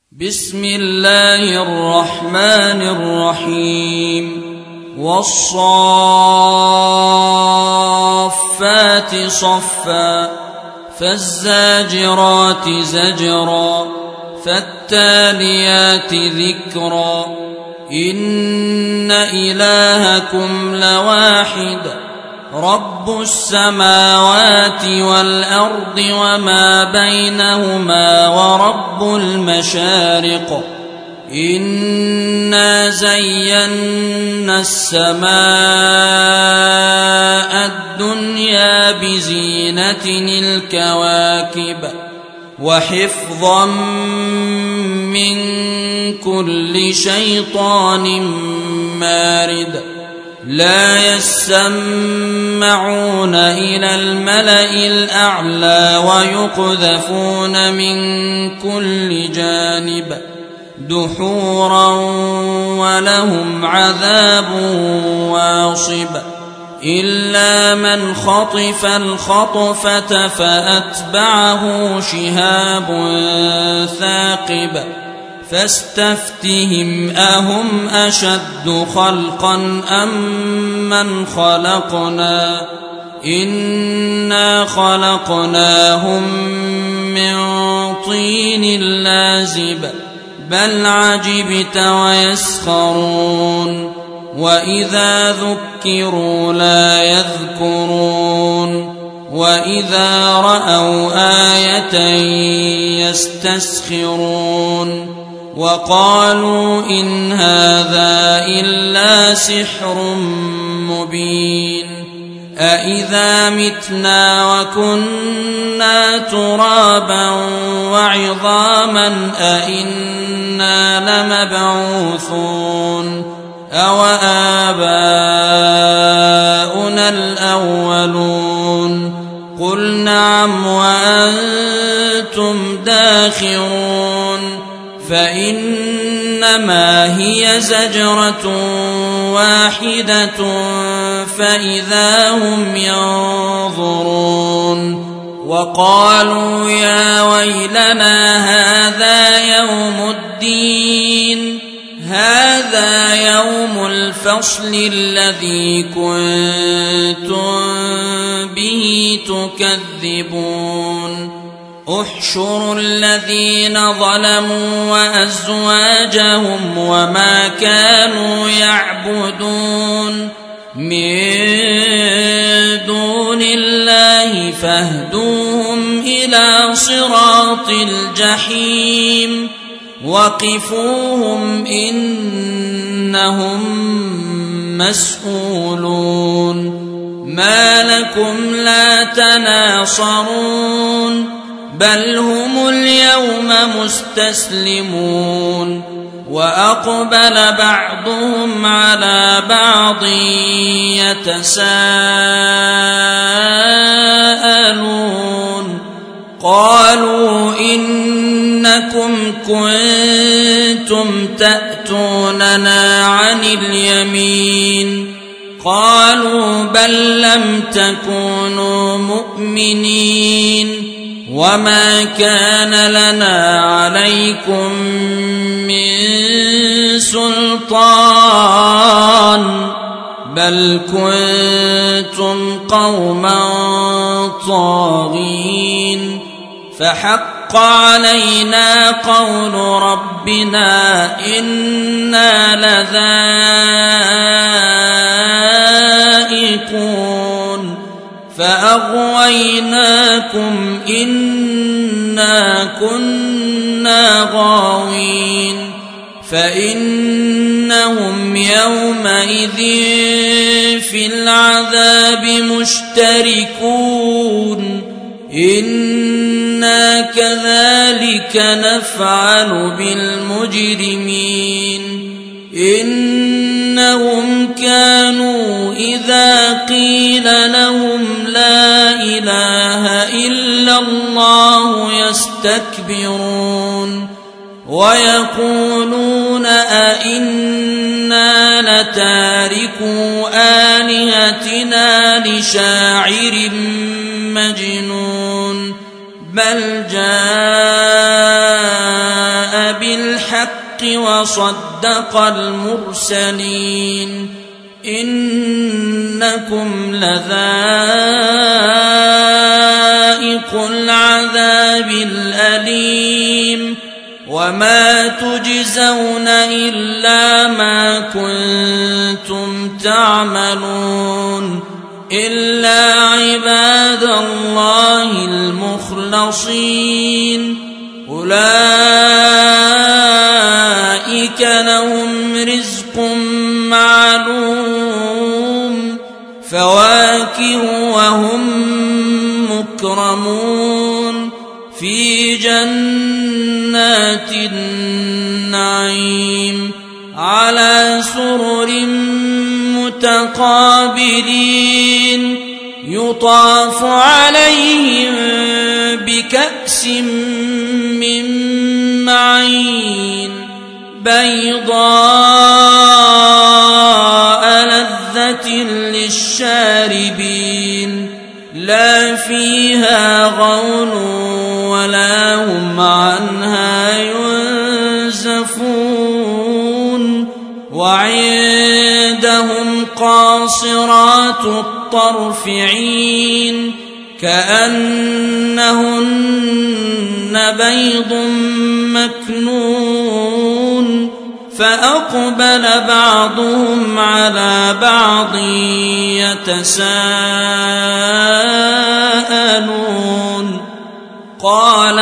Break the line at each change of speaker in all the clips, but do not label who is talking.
بسم الله الرحمن الرحيم والصافات صفا فالزاجرات زجرا فالتاليات ذكرا إن إلهكم لواحد رب السماوات والأرض وما بينهما ورب المشارق إنا زينا السماء الدنيا بزينة الكواكب وحفظا من كل شيطان مارد لا يسمعون إلى الملأ الأعلى ويقذفون من كل جانب دحورا ولهم عذاب واصب إلا من خطف الخطفة فأتبعه شهاب ثاقب فاستفتهم أهم أشد خلقا أم من خلقنا إنا خلقناهم من طين لازب بل عجبت ويسخرون وإذا ذكروا لا يذكرون وإذا رأوا آية يستسخرون وقالوا إن هذا إلا سحر مبين أإذا متنا وكنا ترابا وعظاما أإنا لمبعوثون أو آباؤنا الأولون قل نعم وأنتم داخرون فإنما هي زجرة واحدة فإذا هم ينظرون وقالوا يا ويلنا هذا يوم الدين هذا يوم الفصل الذي كنتم به تكذبون احشروا الذين ظلموا وأزواجهم وما كانوا يعبدون من دون الله فاهدوهم إلى صراط الجحيم وقفوهم إنهم مسؤولون ما لكم لا تناصرون بل هم اليوم مستسلمون وأقبل بعضهم على بعض يتساءلون قالوا إنكم كنتم تأتوننا عن اليمين قالوا بل لم تكونوا مؤمنين وما كان لنا عليكم من سلطان بل كنتم قوما طاغين فحق علينا قول ربنا إنا لذائقون فأغويناكم إنا كنا غاوين فإنهم يومئذ في العذاب مشتركون إنا كذلك نفعل بالمجرمين إنهم كانوا إذا قيل لهم لا إله إلا الله يستكبرون ويقولون أئنا لتاركو آلهتنا لشاعر مجنون بل جاء بالحق وصدق المرسلين إنكم لذائق العذاب الأليم وما تجزون إلا ما كنتم تعملون إلا عباد الله المخلصين أولئك لهم رزق معلوم فواكه وهم مكرمون في جنات النعيم على سرر متقابلين يطاف عليهم بكأس من معين بيضاء لذة للشاربين لا فيها غول ولا هم عنها ينزفون وعندهم قاصرات الطرف عين كأنهن بيض مكنون فأقبل بعضهم على بعض يتساءلون قال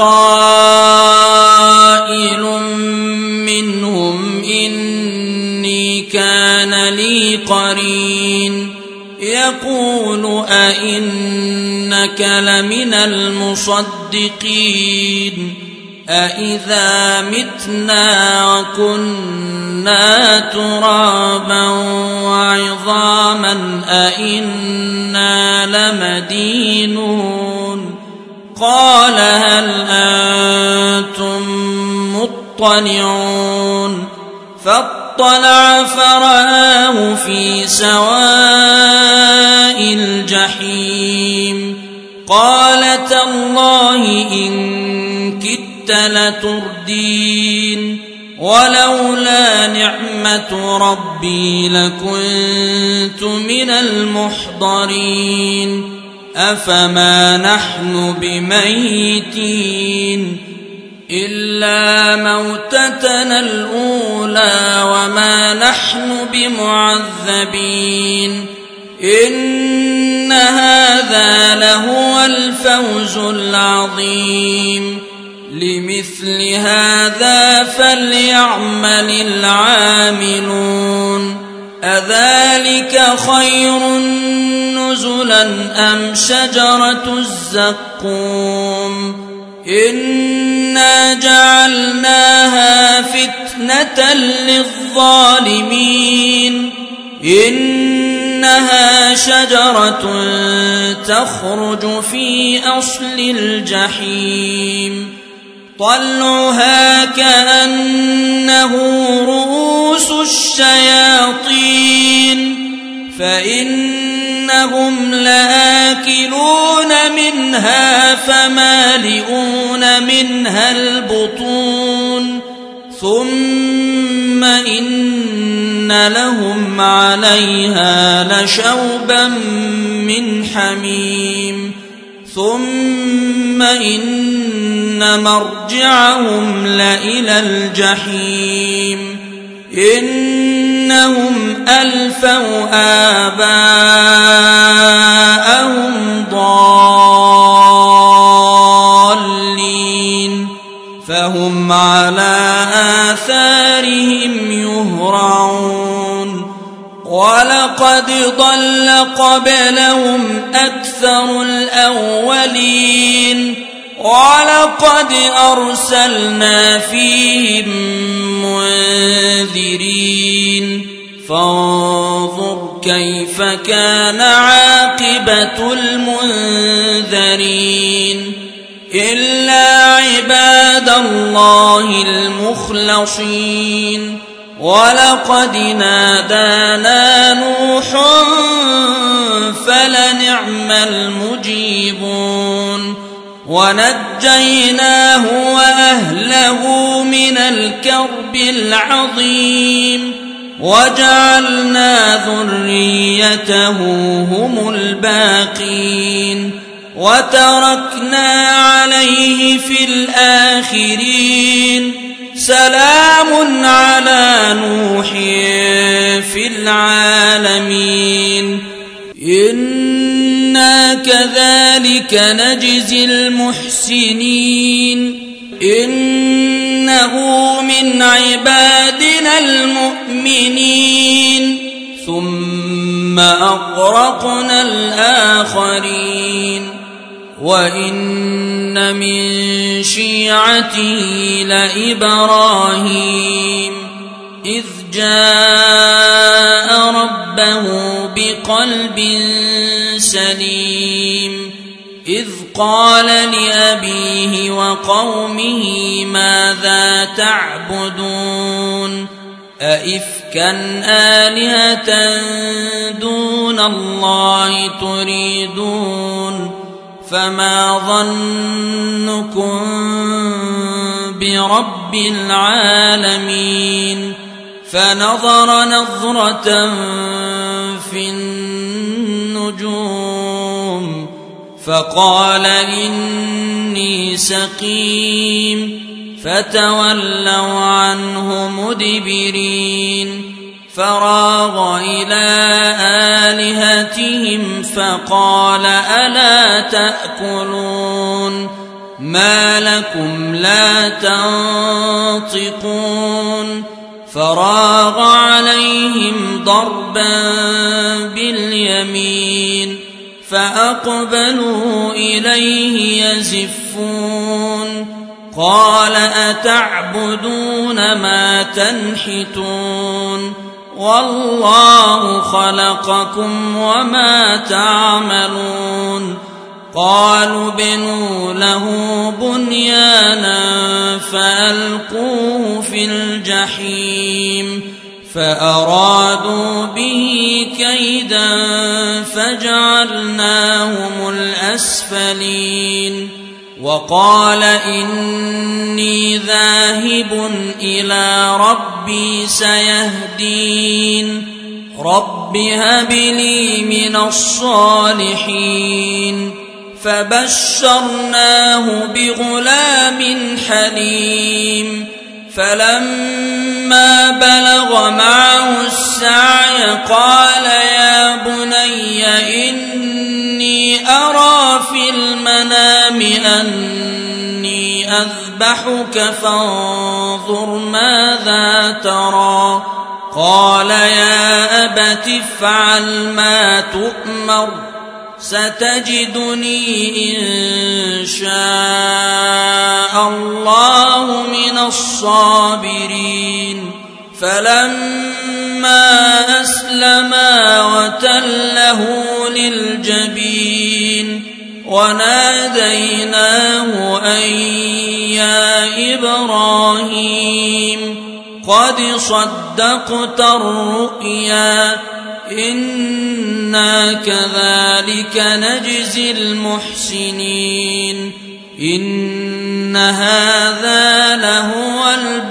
قائل منهم إني كان لي قرين يقول أئنك لمن المصدقين أإذا متنا وكنا ترابا وعظاما أئنا لمدينون قال هل أنتم مطلعون فاطلع فرآه في سواء الجحيم قال تالله إن كدت لتردين ولولا نعمة ربي لكنت من المحضرين أفما نحن بميتين إلا موتتنا الأولى وما نحن بمعذبين إن هذا لهو الفوز العظيم لمثل هذا فليعمل العاملون أذلك خير نزلا أم شجرة الزقوم إنا جعلناها فتنة للظالمين إنها شجرة تخرج في أصل الجحيم طلعها كأنه رؤوس الشياطين فإنهم لآكلون منها فمالئون منها البطون ثم إن لهم عليها لشوبا من حميم ثم إن مرجعهم لإلى الجحيم إنهم ألفوا آباءهم ضالين فهم على آثارهم يهرعون ولقد ضل قبلهم أكثر الأولين ولقد أرسلنا فيهم منذرين فانظر كيف كان عاقبة المنذرين إلا عباد الله المخلصين ولقد نادانا نوح فلنعم المجيبون ونجيناه وأهله من الكرب العظيم وجعلنا ذريته هم الباقين وتركنا عليه في الآخرين سلام على نوح في العالمين إنا كذلك نجزي المحسنين إنه من عبادنا المؤمنين ثم أغرقنا الآخرين وإن من شيعته لإبراهيم إذ جاء ربه بقلب سليم إذ قال لأبيه وقومه ماذا تعبدون أئفكا آلهة دون الله تريدون فما ظنكم برب العالمين فنظر نظرة في النجوم فقال إني سقيم فتولوا عنه مدبرين فراغ إلى آلهتهم فقال ألا تأكلون ما لكم لا تنطقون فراغ عليهم ضربا باليمين فأقبلوا إليه يزفون قال أتعبدون ما تنحتون والله خلقكم وما تعملون قالوا بنوا له بنيانا فألقوه في الجحيم فأرادوا به كيدا فجعلناهم الأسفلين وقال إني ذاهب إلى ربي سيهدين رب هب لي من الصالحين فبشرناه بغلام حليم فلما بلغ معه السعي قال يا بني إني أرى في المنام أني أذبحك فانظر ماذا ترى قال يا أبت افعل ما تؤمر ستجدني إن شاء الله من الصابرين فلما أسلما وتله للجبين وناديناه أن يا إبراهيم قد صدقت الرؤيا إنا كذلك نجزي المحسنين إن هذا لهو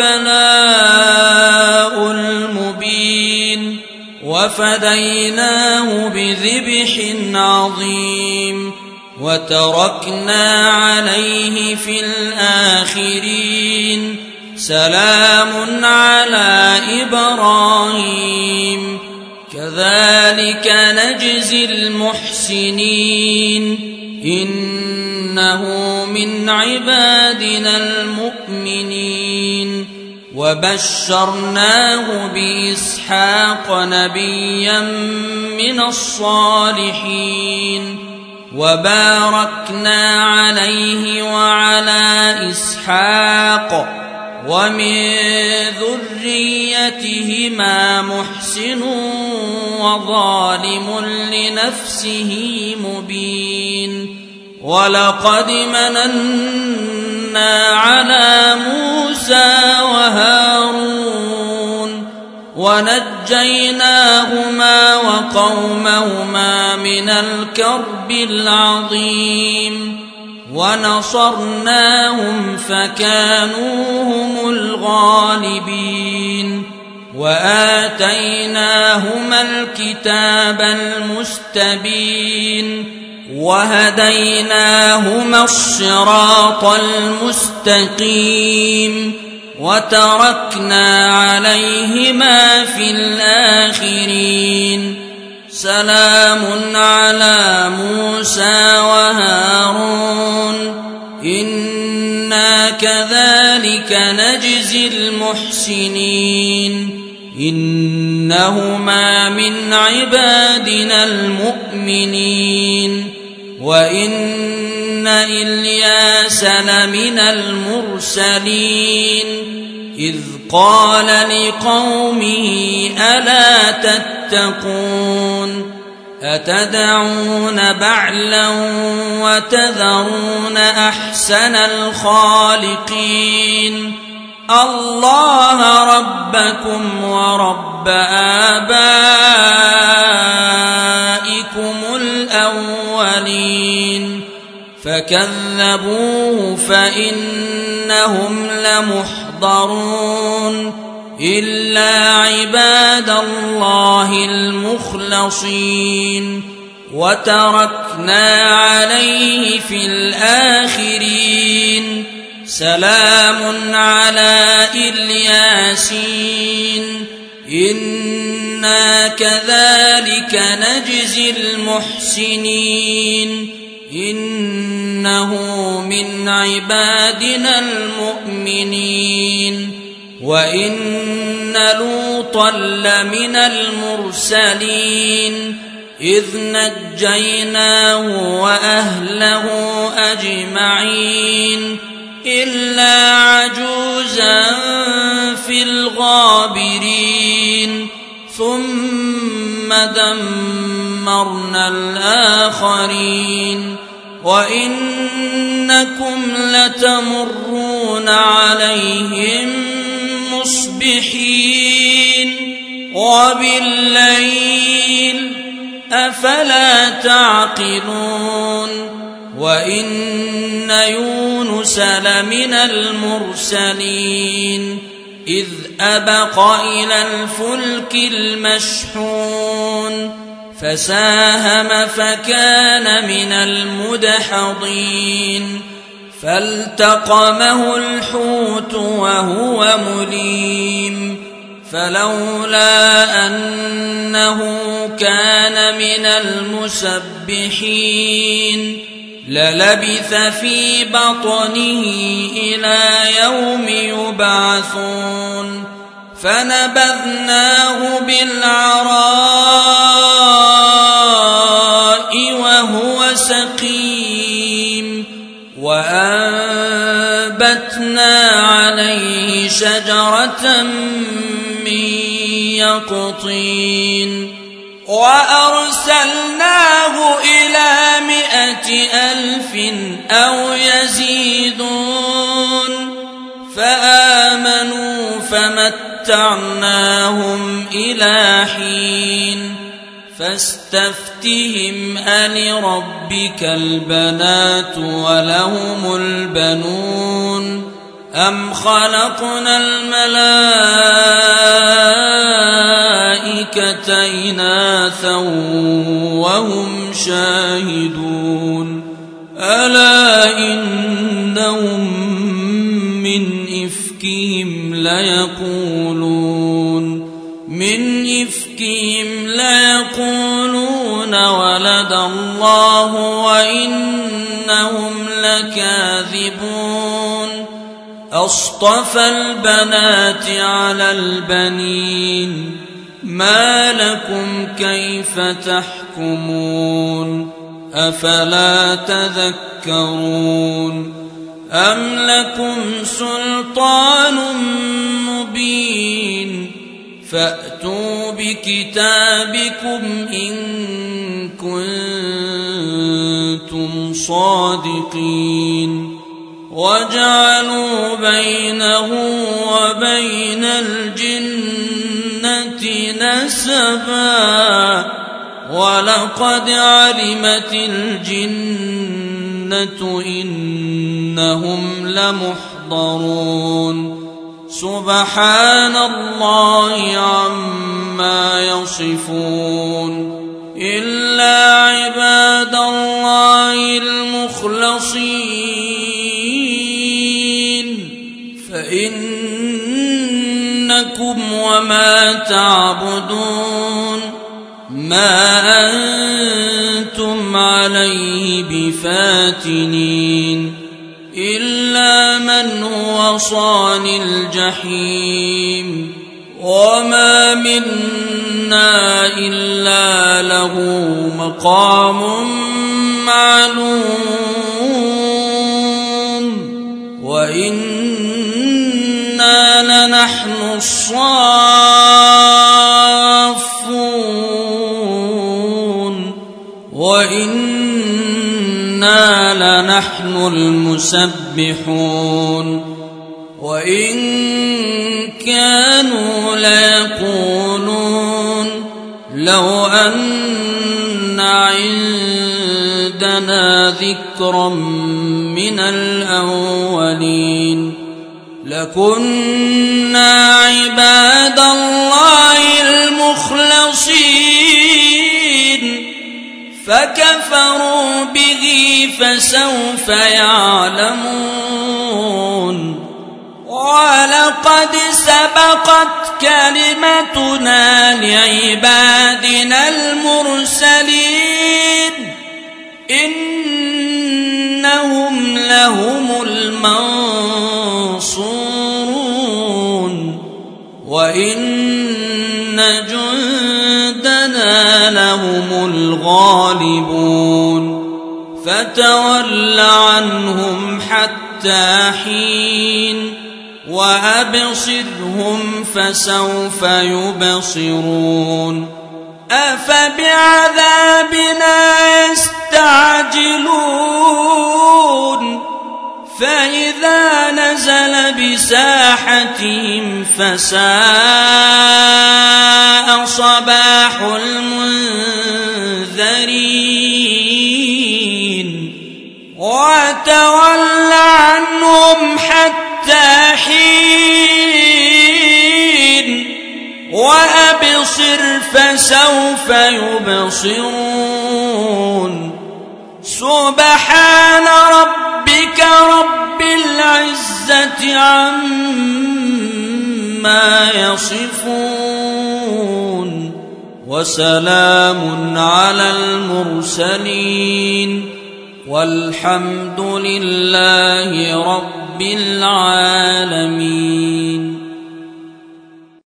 البلاء المبين وفديناه بذبح عظيم وتركنا عليه في الآخرين سلام على إبراهيم كذلك نجزي المحسنين إنه من عبادنا المؤمنين وبشرناه بإسحاق نبيا من الصالحين وباركنا عليه وعلى إسحاق ومن ذريتهما محسن وظالم لنفسه مبين ولقد مننا على موسى وهارون ونجيناهما وقومهما من الكرب العظيم ونصرناهم فكانوا هم الغالبين غالبين وآتيناهما الكتاب المستبين وهديناهما الصراط المستقيم وتركنا عليهما في الآخرين سلام على موسى وهارون إنا كذلك نجزي المحسنين إنهما من عبادنا المؤمنين وإن إلياس لمن المرسلين إذ قال لقومه ألا تتقون أتدعون بعلا وتذرون أحسن الخالقين الله ربكم ورب آبائكم الأولين فكذبوه فإنهم لمحضرون إلا عباد الله المخلصين وتركنا عليه في الآخرين سلام على الياسين إنا كذلك نجزي المحسنين إنه من عبادنا المؤمنين وإن لوطا لمن المرسلين إذ نجيناه وأهله أجمعين إلا عجوزا في الغابرين ثم دمرنا الآخرين وإنكم لتمرون عليهم مصبحين وبالليل أفلا تعقلون وإن يونس لمن المرسلين إذ أبق إلى الفلك المشحون فساهم فكان من المدحضين فالتقمه الحوت وهو مليم فلولا أنه كان من المسبحين للبث في بطنه إلى يوم يبعثون فنبذناه بالعراء وهو سقيم وأنبتنا عليه شجرة من يقطين وأرسلناه إلى 100,000 أو يزيدون فآمنوا فمتعناهم إلى حين فاستفتهم ألربك البنات ولهم البنون أم خلقنا الملائكة إناثا وهم شاهدون ألا إنهم من إفكهم ليقولون ولد الله وإنهم لكاذبون أصطفى البنات على البنين ما لكم كيف تحكمون أفلا تذكرون أم لكم سلطان مبين فأتوا بكتابكم إن كنتم صادقين وجعلوا بينه وبين الجنة نسبا ولقد علمت الجنة إنهم لمحضرون سبحان الله عما يصفون إلا عباد الله المخلصين فإنكم وما تعبدون ما أنتم عليه بفاتنين إلا من هو صال الجحيم وما منا إلا له مقام معلوم وإنا لنحن الصافون وإنا لنحن المسبحون وإن كانوا ليقولون لو أن عندنا ذكرا من الأولين لكنا عباد الله المخلصين فكفروا به فسوف يعلمون ولقد سبقت كلمتنا لعبادنا المرسلين إنهم لهم المنصورون وإن جندنا لهم الغالبون فتول عنهم حتى حين وأبصرهم فسوف يبصرون أفبعذابنا يستعجلون فإذا نزل بساحتهم فساء صباح المنذرين وتول عنهم حتى حين وأبصر فسوف يبصرون سبحان ربك رب العزة عما يصفون وسلام على المرسلين والحمد لله رب العالمين.